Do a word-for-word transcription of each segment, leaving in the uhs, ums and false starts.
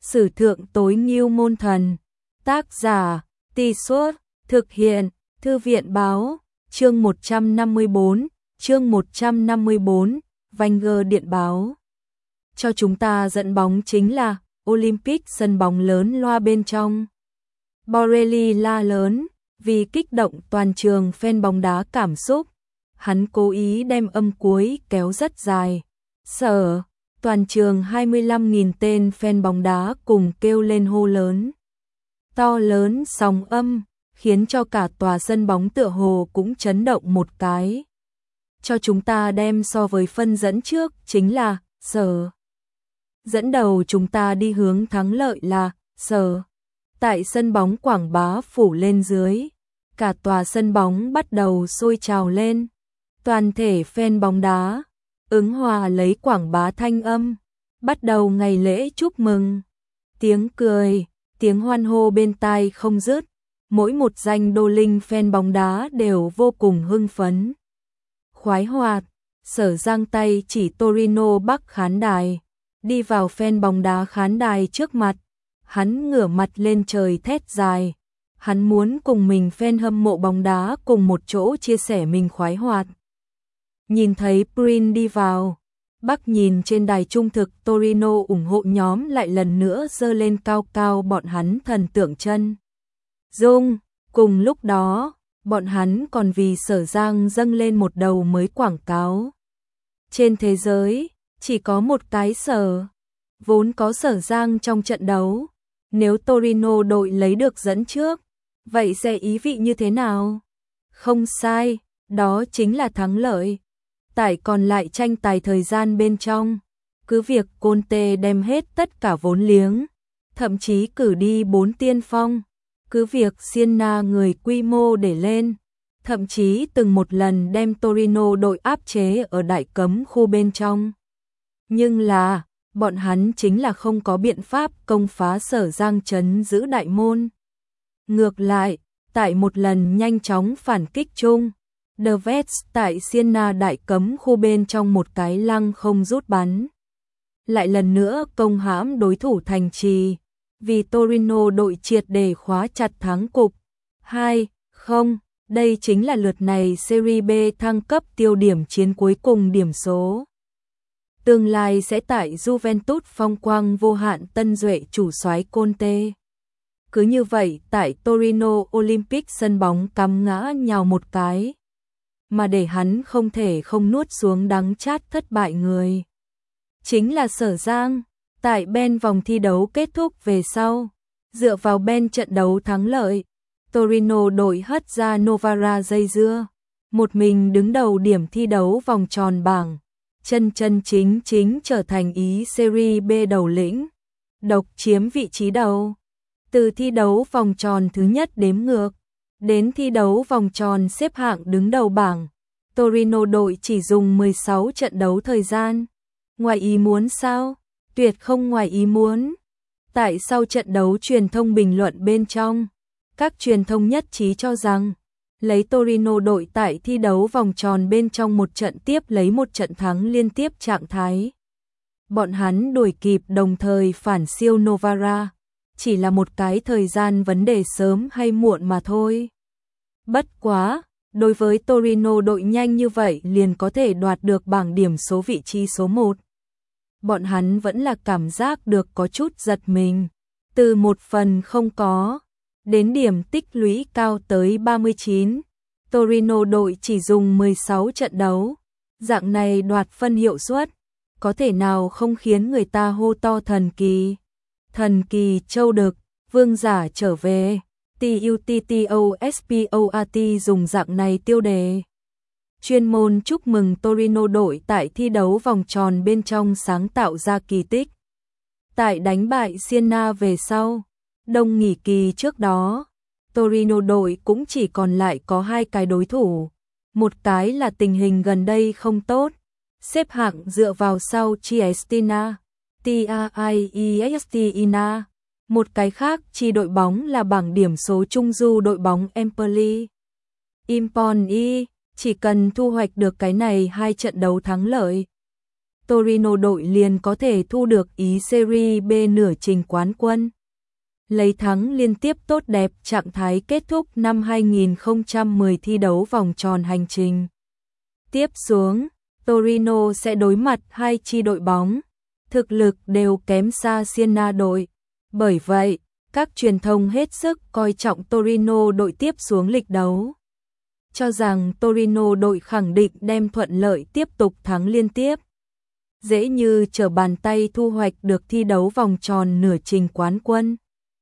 Sử thượng tối ngưu môn thần. Tác giả, Tì Suốt, thực hiện, Thư viện báo, chương một trăm năm mươi bốn, chương một trăm năm mươi bốn, Wenger điện báo. Cho chúng ta dẫn bóng chính là Olympic sân bóng lớn loa bên trong. Borelli la lớn, vì kích động toàn trường fan bóng đá cảm xúc. Hắn cố ý đem âm cuối kéo rất dài. Sở, toàn trường hai mươi lăm nghìn tên fan bóng đá cùng kêu lên hô lớn. To lớn sóng âm, khiến cho cả tòa sân bóng tựa hồ cũng chấn động một cái. Cho chúng ta đem so với phân dẫn trước chính là Sở. Dẫn đầu chúng ta đi hướng thắng lợi là Sở. Tại sân bóng quảng bá phủ lên dưới, cả tòa sân bóng bắt đầu sôi trào lên. Toàn thể fan bóng đá ứng hòa lấy quảng bá thanh âm, bắt đầu ngày lễ chúc mừng. Tiếng cười, tiếng hoan hô bên tai không dứt, mỗi một danh đô linh fan bóng đá đều vô cùng hưng phấn. Khoái hoạt, Sở giang tay chỉ Torino Bắc khán đài, đi vào fan bóng đá khán đài trước mặt, hắn ngửa mặt lên trời thét dài. Hắn muốn cùng mình fan hâm mộ bóng đá cùng một chỗ chia sẻ mình khoái hoạt. Nhìn thấy Prin đi vào, Bắc nhìn trên đài trung thực Torino ủng hộ nhóm lại lần nữa giơ lên cao cao bọn hắn thần tượng chân dung. Cùng lúc đó, bọn hắn còn vì Sở Giang dâng lên một đầu mới quảng cáo. Trên thế giới, chỉ có một cái Sở. Vốn có Sở Giang trong trận đấu. Nếu Torino đội lấy được dẫn trước, vậy sẽ ý vị như thế nào? Không sai, đó chính là thắng lợi. Tại còn lại tranh tài thời gian bên trong, cứ việc Conte đem hết tất cả vốn liếng, thậm chí cử đi bốn tiên phong, cứ việc Siena người quy mô để lên, thậm chí từng một lần đem Torino đội áp chế ở đại cấm khu bên trong. Nhưng là, bọn hắn chính là không có biện pháp công phá Sở Giang trấn giữ đại môn. Ngược lại, tại một lần nhanh chóng phản kích chung, The Vets tại Siena đại cấm khu bên trong một cái lăng không rút bắn. Lại lần nữa công hãm đối thủ thành trì, vì Torino đội triệt để khóa chặt thắng cục. hai không, đây chính là lượt này Serie B thăng cấp tiêu điểm chiến cuối cùng điểm số. Tương lai sẽ tại Juventus phong quang vô hạn tân duệ chủ soái Conte. Cứ như vậy tại Torino Olympic sân bóng cắm ngã nhào một cái. Mà để hắn không thể không nuốt xuống đắng chát thất bại người. Chính là Sở Giang, tại bên vòng thi đấu kết thúc về sau. Dựa vào bên trận đấu thắng lợi, Torino đội hất ra Novara dây dưa. Một mình đứng đầu điểm thi đấu vòng tròn bảng. Chân chân chính chính trở thành ý Serie B đầu lĩnh. Độc chiếm vị trí đầu. Từ thi đấu vòng tròn thứ nhất đếm ngược, đến thi đấu vòng tròn xếp hạng đứng đầu bảng, Torino đội chỉ dùng mười sáu trận đấu thời gian. Ngoài ý muốn sao? Tuyệt không ngoài ý muốn. Tại sau trận đấu truyền thông bình luận bên trong, các truyền thông nhất trí cho rằng, lấy Torino đội tại thi đấu vòng tròn bên trong một trận tiếp lấy một trận thắng liên tiếp trạng thái. Bọn hắn đuổi kịp đồng thời phản siêu Novara. Chỉ là một cái thời gian vấn đề sớm hay muộn mà thôi. Bất quá, đối với Torino đội nhanh như vậy liền có thể đoạt được bảng điểm số vị trí số một. Bọn hắn vẫn là cảm giác được có chút giật mình. Từ một phần không có, đến điểm tích lũy cao tới ba mươi chín. Torino đội chỉ dùng mười sáu trận đấu. Dạng này đoạt phân hiệu suất, có thể nào không khiến người ta hô to thần kỳ. Thần kỳ châu đực, vương giả trở về, TUTTOSPORT dùng dạng này tiêu đề. Chuyên môn chúc mừng Torino đội tại thi đấu vòng tròn bên trong sáng tạo ra kỳ tích. Tại đánh bại Siena về sau, đông nghỉ kỳ trước đó, Torino đội cũng chỉ còn lại có hai cái đối thủ. Một cái là tình hình gần đây không tốt, xếp hạng dựa vào sau Triestina. Tiestina. Một cái khác chi đội bóng là bảng điểm số trung du đội bóng Empoli. Impoli chỉ cần thu hoạch được cái này hai trận đấu thắng lợi, Torino đội liền có thể thu được ý Serie B nửa trình quán quân. Lấy thắng liên tiếp tốt đẹp, trạng thái kết thúc năm hai nghìn không trăm mười thi đấu vòng tròn hành trình. Tiếp xuống, Torino sẽ đối mặt hai chi đội bóng, thực lực đều kém xa Siena đội. Bởi vậy, các truyền thông hết sức coi trọng Torino đội tiếp xuống lịch đấu. Cho rằng Torino đội khẳng định đem thuận lợi tiếp tục thắng liên tiếp. Dễ như trở bàn tay thu hoạch được thi đấu vòng tròn nửa trình quán quân.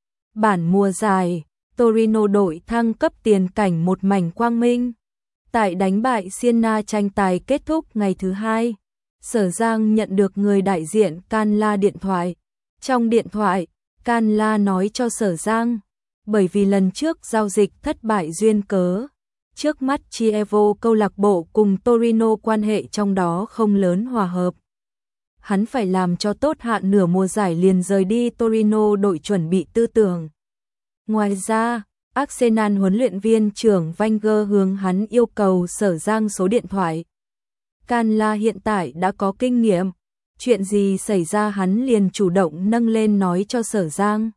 Bản mùa giải, Torino đội thăng cấp tiền cảnh một mảnh quang minh. Tại đánh bại Siena tranh tài kết thúc ngày thứ hai, Sở Giang nhận được người đại diện Canla điện thoại. Trong điện thoại, Canla nói cho Sở Giang, bởi vì lần trước giao dịch thất bại duyên cớ, trước mắt Chievo câu lạc bộ cùng Torino quan hệ trong đó không lớn hòa hợp. Hắn phải làm cho tốt hạn nửa mùa giải liền rời đi Torino đội chuẩn bị tư tưởng. Ngoài ra, Arsenal huấn luyện viên trưởng Wenger hướng hắn yêu cầu Sở Giang số điện thoại. Canla hiện tại đã có kinh nghiệm, chuyện gì xảy ra hắn liền chủ động nâng lên nói cho Sở Giang.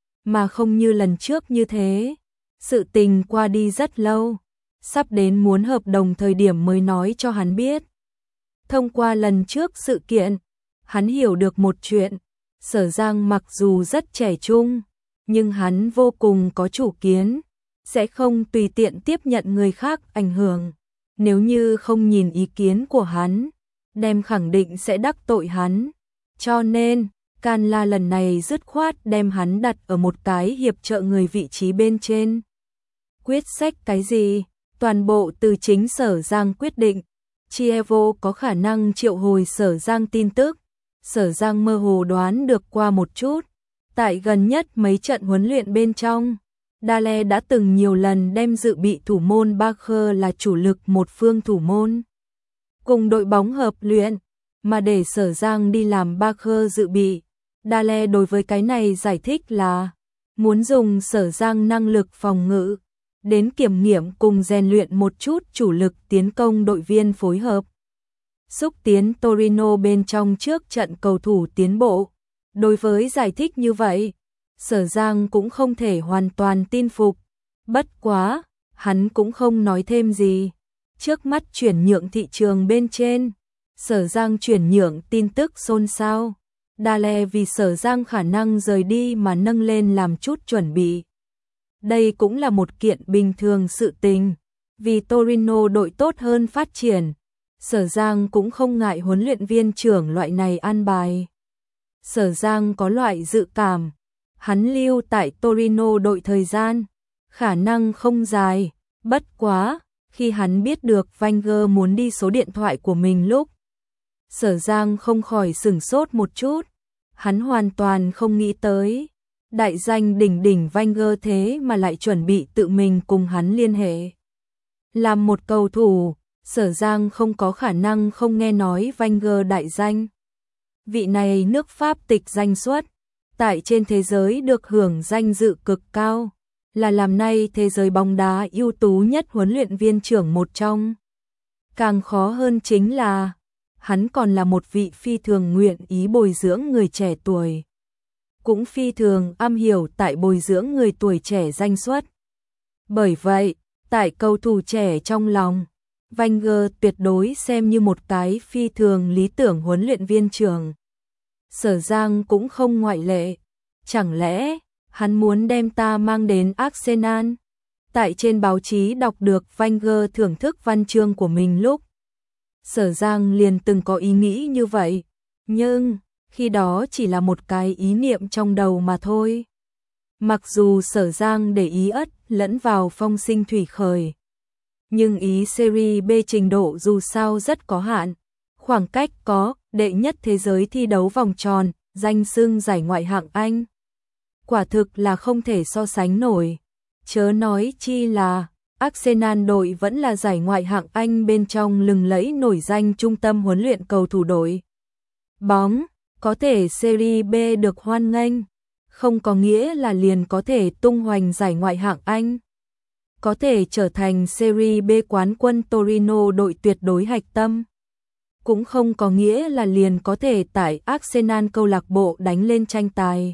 Mà không như lần trước như thế, sự tình qua đi rất lâu, sắp đến muốn hợp đồng thời điểm mới nói cho hắn biết. Thông qua lần trước sự kiện, hắn hiểu được một chuyện, Sở Giang mặc dù rất trẻ trung, nhưng hắn vô cùng có chủ kiến, sẽ không tùy tiện tiếp nhận người khác ảnh hưởng. Nếu như không nhìn ý kiến của hắn, đem khẳng định sẽ đắc tội hắn. Cho nên, Canla lần này dứt khoát đem hắn đặt ở một cái hiệp trợ người vị trí bên trên. Quyết sách cái gì? Toàn bộ từ chính Sở Giang quyết định. Chievo có khả năng triệu hồi Sở Giang tin tức. Sở Giang mơ hồ đoán được qua một chút. Tại gần nhất mấy trận huấn luyện bên trong, Dale đã từng nhiều lần đem dự bị thủ môn Barker là chủ lực một phương thủ môn. Cùng đội bóng hợp luyện, mà để Sở Giang đi làm Barker dự bị. Dale đối với cái này giải thích là muốn dùng Sở Giang năng lực phòng ngự, đến kiểm nghiệm cùng rèn luyện một chút chủ lực tiến công đội viên phối hợp. Xúc tiến Torino bên trong trước trận cầu thủ tiến bộ. Đối với giải thích như vậy, Sở Giang cũng không thể hoàn toàn tin phục. Bất quá, hắn cũng không nói thêm gì. Trước mắt chuyển nhượng thị trường bên trên, Sở Giang chuyển nhượng tin tức xôn xao. Dale vì Sở Giang khả năng rời đi mà nâng lên làm chút chuẩn bị. Đây cũng là một kiện bình thường sự tình, vì Torino đội tốt hơn phát triển. Sở Giang cũng không ngại huấn luyện viên trưởng loại này an bài. Sở Giang có loại dự cảm, hắn lưu tại Torino đội thời gian, khả năng không dài, bất quá, khi hắn biết được Wenger muốn đi số điện thoại của mình lúc. Sở Giang không khỏi sửng sốt một chút, hắn hoàn toàn không nghĩ tới. Đại danh đỉnh đỉnh Wenger thế mà lại chuẩn bị tự mình cùng hắn liên hệ. Làm một cầu thủ, Sở Giang không có khả năng không nghe nói Wenger đại danh. Vị này nước Pháp tịch danh xuất, tại trên thế giới được hưởng danh dự cực cao, là làm nay thế giới bóng đá ưu tú nhất huấn luyện viên trưởng một trong. Càng khó hơn chính là, hắn còn là một vị phi thường nguyện ý bồi dưỡng người trẻ tuổi. Cũng phi thường am hiểu tại bồi dưỡng người tuổi trẻ danh xuất. Bởi vậy, tại cầu thủ trẻ trong lòng, Wenger tuyệt đối xem như một cái phi thường lý tưởng huấn luyện viên trưởng. Sở Giang cũng không ngoại lệ. Chẳng lẽ, hắn muốn đem ta mang đến Arsenal? Tại trên báo chí đọc được Wenger thưởng thức văn chương của mình lúc, Sở Giang liền từng có ý nghĩ như vậy. Nhưng, khi đó chỉ là một cái ý niệm trong đầu mà thôi. Mặc dù Sở Giang để ý ất lẫn vào phong sinh thủy khởi, nhưng ý Serie B trình độ dù sao rất có hạn. Khoảng cách có đệ nhất thế giới thi đấu vòng tròn, danh xưng giải ngoại hạng Anh. Quả thực là không thể so sánh nổi. Chớ nói chi là Arsenal đội vẫn là giải ngoại hạng Anh bên trong lừng lẫy nổi danh trung tâm huấn luyện cầu thủ đội bóng. Có thể Serie B được hoan nghênh, không có nghĩa là liền có thể tung hoành giải ngoại hạng Anh. Có thể trở thành Serie B quán quân Torino đội tuyệt đối hạch tâm. cũng không có nghĩa là liền có thể tại Arsenal câu lạc bộ đánh lên tranh tài.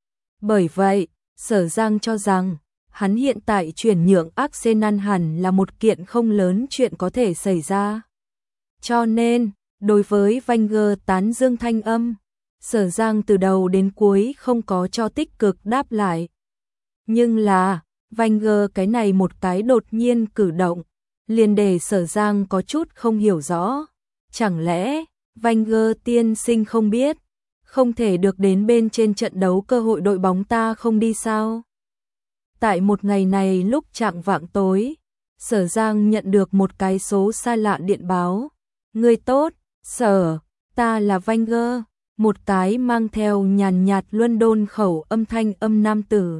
Bởi vậy, Sở Giang cho rằng, hắn hiện tại chuyển nhượng Arsenal hẳn là một kiện không lớn chuyện có thể xảy ra. Cho nên, đối với Wenger tán dương thanh âm, Sở Giang từ đầu đến cuối không có cho tích cực đáp lại. Nhưng là, Wenger cái này một cái đột nhiên cử động, liền để Sở Giang có chút không hiểu rõ. Chẳng lẽ, Wenger tiên sinh không biết, không thể được đến bên trên trận đấu cơ hội đội bóng ta không đi sao? Tại một ngày này lúc chạng vạng tối, Sở Giang nhận được một cái số xa lạ điện báo. Người tốt, Sở, ta là Wenger, một cái mang theo nhàn nhạt London khẩu âm thanh âm nam tử.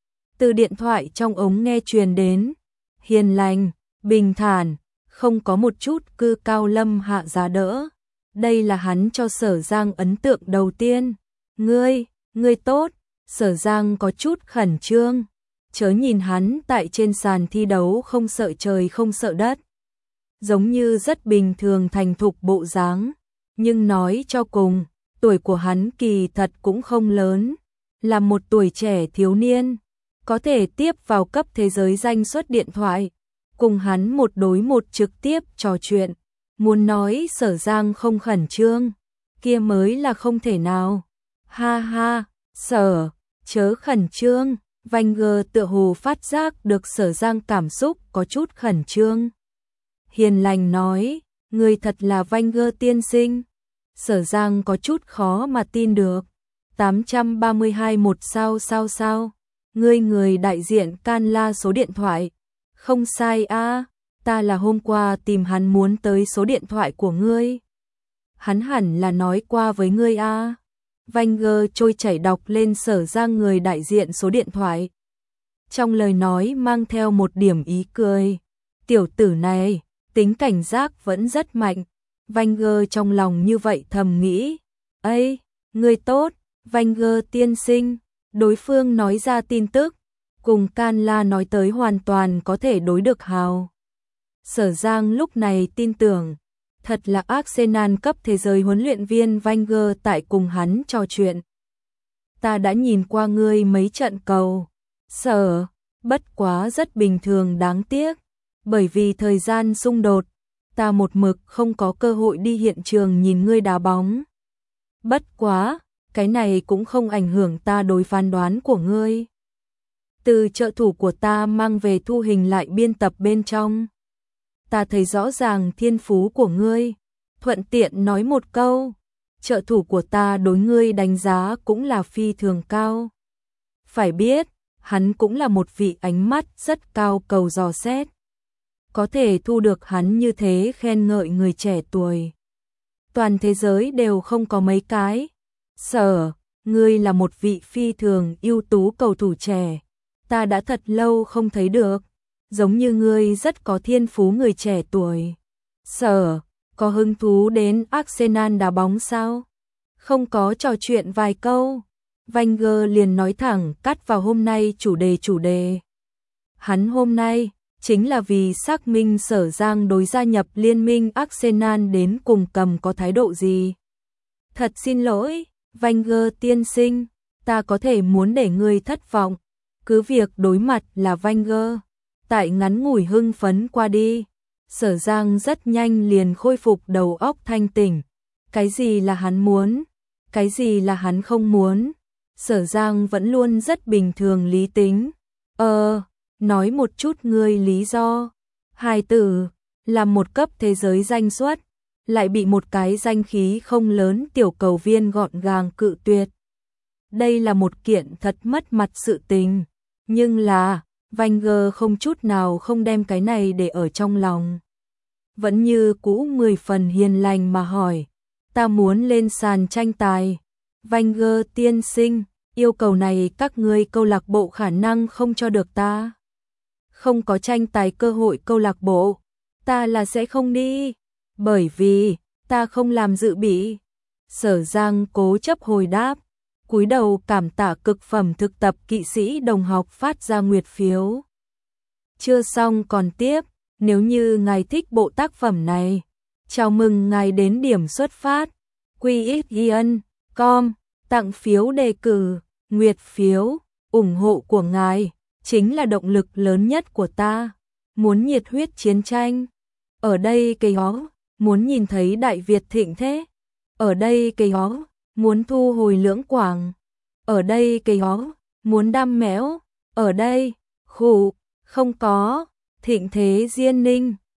Từ điện thoại trong ống nghe truyền đến, hiền lành, bình thản, không có một chút cư cao lâm hạ giá đỡ. Đây là hắn cho Sở Giang ấn tượng đầu tiên. Ngươi, ngươi tốt, Sở Giang có chút khẩn trương. Chớ nhìn hắn tại trên sàn thi đấu không sợ trời không sợ đất. Giống như rất bình thường thành thục bộ dáng. Nhưng nói cho cùng, tuổi của hắn kỳ thật cũng không lớn. Là một tuổi trẻ thiếu niên, có thể tiếp vào cấp thế giới danh suất điện thoại. Cùng hắn một đối một trực tiếp trò chuyện. Muốn nói Sở Giang không khẩn trương, kia mới là không thể nào. Ha ha, Sở, chớ khẩn trương. Wenger tựa hồ phát giác được Sở Giang cảm xúc có chút khẩn trương. Hiền lành nói, người thật là Wenger tiên sinh. Sở Giang có chút khó mà tin được. tám trăm ba mươi hai một sao sao sao. Ngươi người đại diện Can La số điện thoại. Không sai a, à, ta là hôm qua tìm hắn muốn tới số điện thoại của ngươi. Hắn hẳn là nói qua với ngươi a. À. Wenger trôi chảy đọc lên Sở Giang người đại diện số điện thoại. Trong lời nói mang theo một điểm ý cười. Tiểu tử này, tính cảnh giác vẫn rất mạnh. Wenger trong lòng như vậy thầm nghĩ. Ây, ngươi tốt, Wenger tiên sinh. Đối phương nói ra tin tức. Cùng Can La nói tới hoàn toàn có thể đối được hào. Sở Giang lúc này tin tưởng. Thật là Arsenal cấp thế giới huấn luyện viên Wenger tại cùng hắn trò chuyện. Ta đã nhìn qua ngươi mấy trận cầu. Sở, bất quá rất bình thường đáng tiếc. Bởi vì thời gian xung đột, ta một mực không có cơ hội đi hiện trường nhìn ngươi đá bóng. Bất quá, cái này cũng không ảnh hưởng ta đối phán đoán của ngươi. Từ trợ thủ của ta mang về thu hình lại biên tập bên trong. Ta thấy rõ ràng thiên phú của ngươi, thuận tiện nói một câu, trợ thủ của ta đối ngươi đánh giá cũng là phi thường cao. Phải biết, hắn cũng là một vị ánh mắt rất cao cầu dò xét. Có thể thu được hắn như thế khen ngợi người trẻ tuổi. Toàn thế giới đều không có mấy cái. Sở, ngươi là một vị phi thường ưu tú cầu thủ trẻ. Ta đã thật lâu không thấy được. Giống như ngươi rất có thiên phú người trẻ tuổi. Sở, có hứng thú đến Arsenal đá bóng sao? Không có trò chuyện vài câu. Wenger liền nói thẳng cắt vào hôm nay chủ đề chủ đề. Hắn hôm nay chính là vì xác minh Sở Giang đối gia nhập liên minh Arsenal đến cùng cầm có thái độ gì. Thật xin lỗi, Wenger tiên sinh, ta có thể muốn để ngươi thất vọng. Cứ việc đối mặt là Wenger. Tại ngắn ngủi hưng phấn qua đi, Sở Giang rất nhanh liền khôi phục đầu óc thanh tỉnh. Cái gì là hắn muốn, cái gì là hắn không muốn. Sở Giang vẫn luôn rất bình thường lý tính. Ờ, nói một chút ngươi lý do. Hai từ, là một cấp thế giới danh suất, lại bị một cái danh khí không lớn tiểu cầu viên gọn gàng cự tuyệt. Đây là một kiện thật mất mặt sự tình, nhưng là Wenger không chút nào không đem cái này để ở trong lòng. Vẫn như cũ mười phần hiền lành mà hỏi, ta muốn lên sàn tranh tài. Wenger tiên sinh, yêu cầu này các ngươi câu lạc bộ khả năng không cho được ta. Không có tranh tài cơ hội câu lạc bộ, ta là sẽ không đi, bởi vì ta không làm dự bị. Sở Giang cố chấp hồi đáp, cúi đầu cảm tạ cực phẩm thực tập kỵ sĩ đồng học phát ra nguyệt phiếu. Chưa xong còn tiếp, nếu như ngài thích bộ tác phẩm này, Chào mừng ngài đến điểm xuất phát. quy ích chấm com tặng phiếu đề cử, nguyệt phiếu, ủng hộ của ngài chính là động lực lớn nhất của ta. Muốn nhiệt huyết chiến tranh? Ở đây cây ó, muốn nhìn thấy Đại Việt thịnh thế? Ở đây cây ó, muốn thu hồi Lưỡng Quảng? Ở đây cây ó, muốn đam mẽo? Ở đây, khụ, không có, thịnh thế Diên Ninh.